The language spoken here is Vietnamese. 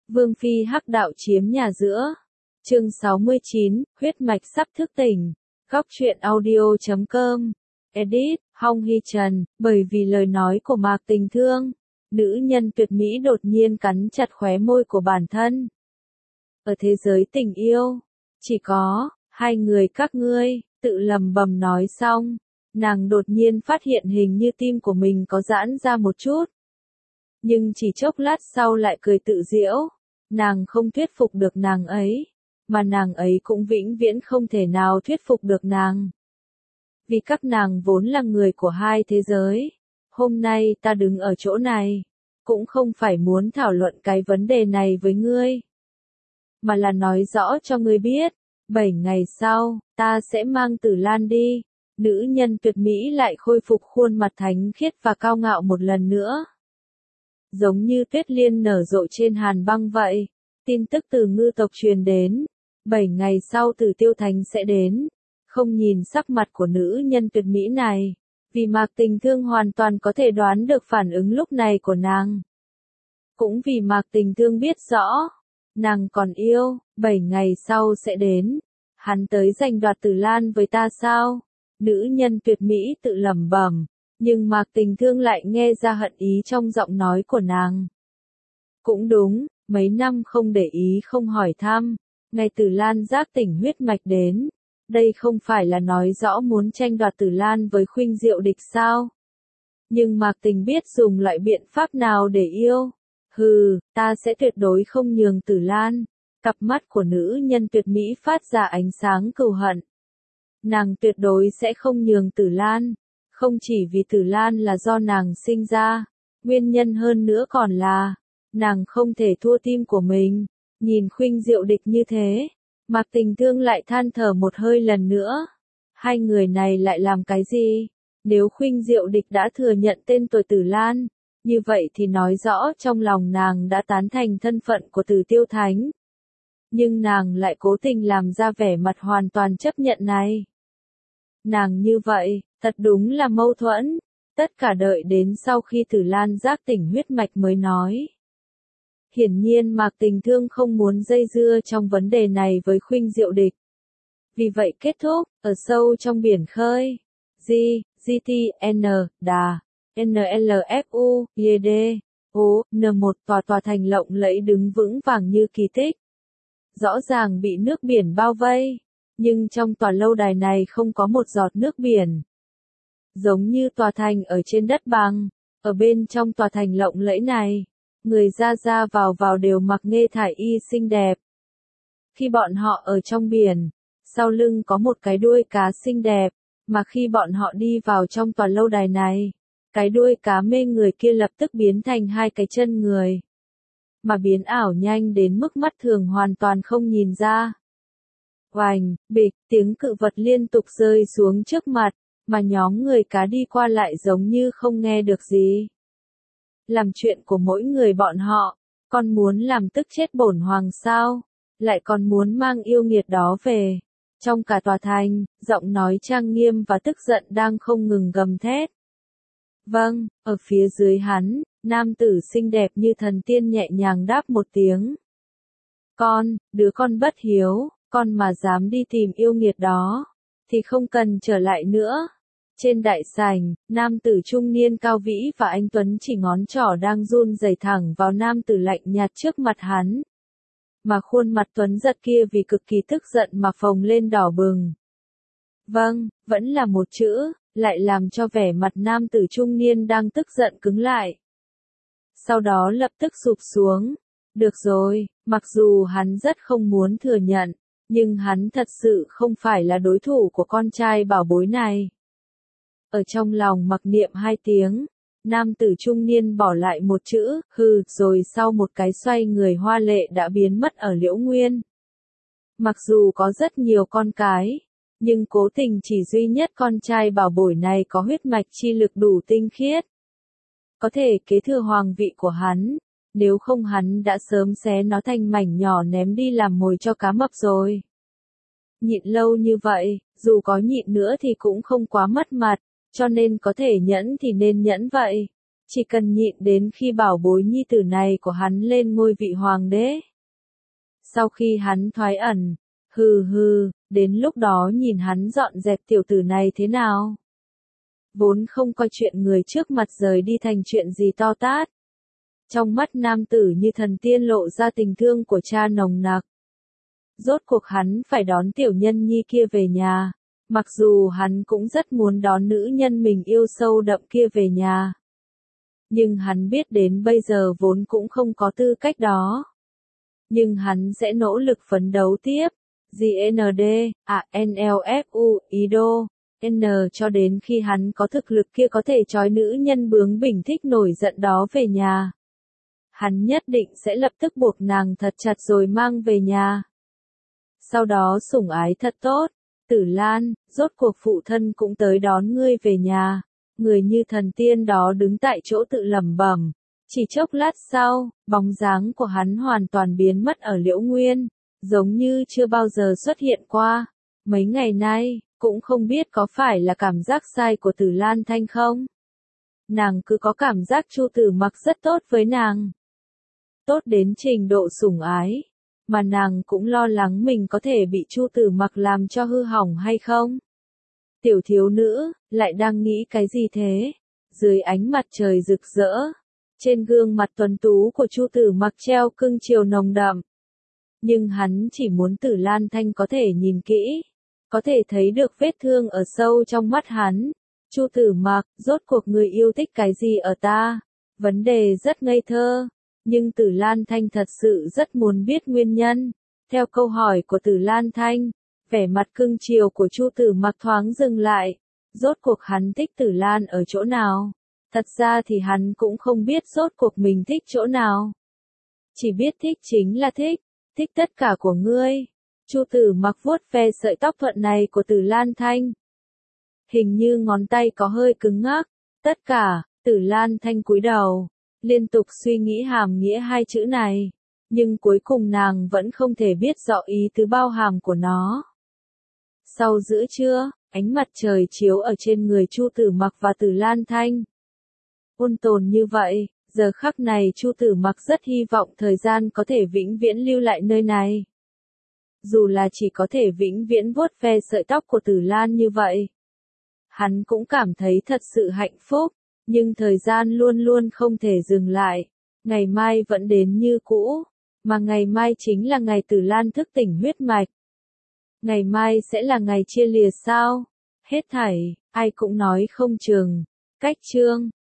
Vương phi hắc đạo chiếm nhà giữa. Chương 69, huyết mạch sắp thức tỉnh. Góc truyện audio.com. Edit, Hong Hy Trần, bởi vì lời nói của Mạc Tình Thương, nữ nhân tuyệt mỹ đột nhiên cắn chặt khóe môi của bản thân. Ở thế giới tình yêu, chỉ có hai người các ngươi, tự lầm bầm nói xong, nàng đột nhiên phát hiện hình như tim của mình có giãn ra một chút. Nhưng chỉ chốc lát sau lại cười tự giễu, nàng không thuyết phục được nàng ấy, mà nàng ấy cũng vĩnh viễn không thể nào thuyết phục được nàng. Vì các nàng vốn là người của hai thế giới. Hôm nay ta đứng ở chỗ này, cũng không phải muốn thảo luận cái vấn đề này với ngươi, mà là nói rõ cho ngươi biết, 7 ngày sau, ta sẽ mang Tử Lan đi. Nữ nhân tuyệt mỹ lại khôi phục khuôn mặt thánh khiết và cao ngạo một lần nữa. Giống như tuyết liên nở rộ trên hàn băng vậy, tin tức từ ngư tộc truyền đến, 7 ngày sau Tử Tiêu Thành sẽ đến. Không nhìn sắc mặt của nữ nhân tuyệt mỹ này, vì Mạc Tình Thương hoàn toàn có thể đoán được phản ứng lúc này của nàng. Cũng vì Mạc Tình Thương biết rõ, nàng còn yêu, 7 ngày sau sẽ đến. Hắn tới giành đoạt Tử Lan với ta sao? Nữ nhân tuyệt mỹ tự lẩm bẩm, nhưng Mạc Tình Thương lại nghe ra hận ý trong giọng nói của nàng. Cũng đúng, mấy năm không để ý không hỏi thăm, ngày Tử Lan giác tỉnh huyết mạch đến. Đây không phải là nói rõ muốn tranh đoạt Tử Lan với Khuynh Diệu Địch sao? Nhưng Mạc Tình biết dùng loại biện pháp nào để yêu. Hừ, ta sẽ tuyệt đối không nhường Tử Lan. Cặp mắt của nữ nhân tuyệt mỹ phát ra ánh sáng cừu hận. Nàng tuyệt đối sẽ không nhường Tử Lan. Không chỉ vì Tử Lan là do nàng sinh ra, nguyên nhân hơn nữa còn là, nàng không thể thua tim của mình. Nhìn Khuynh Diệu Địch như thế, Mạc Tình Thương lại than thở một hơi lần nữa. Hai người này lại làm cái gì? Nếu Khuynh Diệu Địch đã thừa nhận tên tuổi Tử Lan, như vậy thì nói rõ trong lòng nàng đã tán thành thân phận của Tử Tiêu Thánh. Nhưng nàng lại cố tình làm ra vẻ mặt hoàn toàn chấp nhận này. Nàng như vậy, thật đúng là mâu thuẫn. Tất cả đợi đến sau khi Tử Lan giác tỉnh huyết mạch mới nói. Hiển nhiên Mạc Tình Thương không muốn dây dưa trong vấn đề này với Khuynh Diệu Địch. Vì vậy kết thúc, ở sâu trong biển khơi. GTN, Đà, NLFU, YD, O, N1 tòa thành lộng lẫy đứng vững vàng như kỳ tích. Rõ ràng bị nước biển bao vây, nhưng trong tòa lâu đài này không có một giọt nước biển. Giống như tòa thành ở trên đất bằng, ở bên trong tòa thành lộng lẫy này, người ra vào đều mặc nghê thải y xinh đẹp. Khi bọn họ ở trong biển, sau lưng có một cái đuôi cá xinh đẹp, mà khi bọn họ đi vào trong tòa lâu đài này, cái đuôi cá mê người kia lập tức biến thành hai cái chân người. Mà biến ảo nhanh đến mức mắt thường hoàn toàn không nhìn ra. Oành, bịch, tiếng cự vật liên tục rơi xuống trước mặt, mà nhóm người cá đi qua lại giống như không nghe được gì. Làm chuyện của mỗi người bọn họ, còn muốn làm tức chết bổn hoàng sao, lại còn muốn mang yêu nghiệt đó về. Trong cả tòa thành, giọng nói trang nghiêm và tức giận đang không ngừng gầm thét. Vâng, ở phía dưới hắn, nam tử xinh đẹp như thần tiên nhẹ nhàng đáp một tiếng. Đứa con bất hiếu, con mà dám đi tìm yêu nghiệt đó, thì không cần trở lại nữa. Trên đại sảnh, nam tử trung niên cao vĩ và anh tuấn chỉ ngón trỏ đang run rẩy thẳng vào nam tử lạnh nhạt trước mặt hắn. Mà khuôn mặt tuấn giật kia vì cực kỳ tức giận mà phồng lên đỏ bừng. Vâng, vẫn là một chữ, lại làm cho vẻ mặt nam tử trung niên đang tức giận cứng lại. Sau đó lập tức sụp xuống. Được rồi, mặc dù hắn rất không muốn thừa nhận, nhưng hắn thật sự không phải là đối thủ của con trai bảo bối này. Ở trong lòng mặc niệm 2 tiếng, nam tử trung niên bỏ lại một chữ, hừ, rồi sau một cái xoay người hoa lệ đã biến mất ở Liễu Nguyên. Mặc dù có rất nhiều con cái, nhưng cố tình chỉ duy nhất con trai bảo bối này có huyết mạch chi lực đủ tinh khiết. Có thể kế thừa hoàng vị của hắn, nếu không hắn đã sớm xé nó thành mảnh nhỏ ném đi làm mồi cho cá mập rồi. Nhịn lâu như vậy, dù có nhịn nữa thì cũng không quá mất mặt. Cho nên có thể nhẫn thì nên nhẫn vậy. Chỉ cần nhịn đến khi bảo bối nhi tử này của hắn lên ngôi vị hoàng đế. Sau khi hắn thoái ẩn, đến lúc đó nhìn hắn dọn dẹp tiểu tử này thế nào. Vốn không coi chuyện người trước mặt rời đi thành chuyện gì to tát. Trong mắt nam tử như thần tiên lộ ra tình thương của cha nồng nặc. Rốt cuộc hắn phải đón tiểu nhân nhi kia về nhà, mặc dù hắn cũng rất muốn đón nữ nhân mình yêu sâu đậm kia về nhà. Nhưng hắn biết đến bây giờ vốn cũng không có tư cách đó. Nhưng hắn sẽ nỗ lực phấn đấu tiếp. GND, NLFU, IDO, N cho đến khi hắn có thực lực kia có thể trói nữ nhân bướng bỉnh thích nổi giận đó về nhà. Hắn nhất định sẽ lập tức buộc nàng thật chặt rồi mang về nhà. Sau đó sủng ái thật tốt. Tử Lan, rốt cuộc phụ thân cũng tới đón ngươi về nhà. Người như thần tiên đó đứng tại chỗ tự lẩm bẩm. Chỉ chốc lát sau, bóng dáng của hắn hoàn toàn biến mất ở Liễu Nguyên, giống như chưa bao giờ xuất hiện qua. Mấy ngày nay, cũng không biết có phải là cảm giác sai của Tử Lan Thanh không? Nàng cứ có cảm giác Chu Tử Mặc rất tốt với nàng. Tốt đến trình độ sủng ái, mà nàng cũng lo lắng mình có thể bị Chu Tử Mặc làm cho hư hỏng hay không. Tiểu thiếu nữ, lại đang nghĩ cái gì thế? Dưới ánh mặt trời rực rỡ, trên gương mặt tuấn tú của Chu Tử Mặc treo cưng chiều nồng đậm. Nhưng hắn chỉ muốn Tử Lan Thanh có thể nhìn kỹ, có thể thấy được vết thương ở sâu trong mắt hắn. Chu Tử Mặc, rốt cuộc người yêu thích cái gì ở ta? Vấn đề rất ngây thơ, nhưng Tử Lan Thanh thật sự rất muốn biết nguyên nhân. Theo câu hỏi của Tử Lan Thanh, vẻ mặt cưng chiều của Chu Tử Mặc thoáng dừng lại. Rốt cuộc hắn thích Tử Lan ở chỗ nào? Thật ra thì hắn cũng không biết rốt cuộc mình thích chỗ nào. Chỉ biết thích chính là thích tất cả của ngươi. Chu Tử Mặc vuốt ve sợi tóc thuận này của Tử Lan Thanh. Hình như ngón tay có hơi cứng ngắc. Tất cả, Tử Lan Thanh cúi đầu, liên tục suy nghĩ hàm nghĩa hai chữ này. Nhưng cuối cùng nàng vẫn không thể biết rõ ý tứ bao hàm của nó. Sau giữa trưa, ánh mặt trời chiếu ở trên người Chu Tử Mặc và Tử Lan Thanh. Ôn tồn như vậy, giờ khắc này Chu Tử Mặc rất hy vọng thời gian có thể vĩnh viễn lưu lại nơi này. Dù là chỉ có thể vĩnh viễn vuốt ve sợi tóc của Tử Lan như vậy. Hắn cũng cảm thấy thật sự hạnh phúc, nhưng thời gian luôn luôn không thể dừng lại. Ngày mai vẫn đến như cũ, mà ngày mai chính là ngày Tử Lan thức tỉnh huyết mạch. Ngày mai sẽ là ngày chia lìa sao? Hết thảy, ai cũng nói không chừng. Cách chương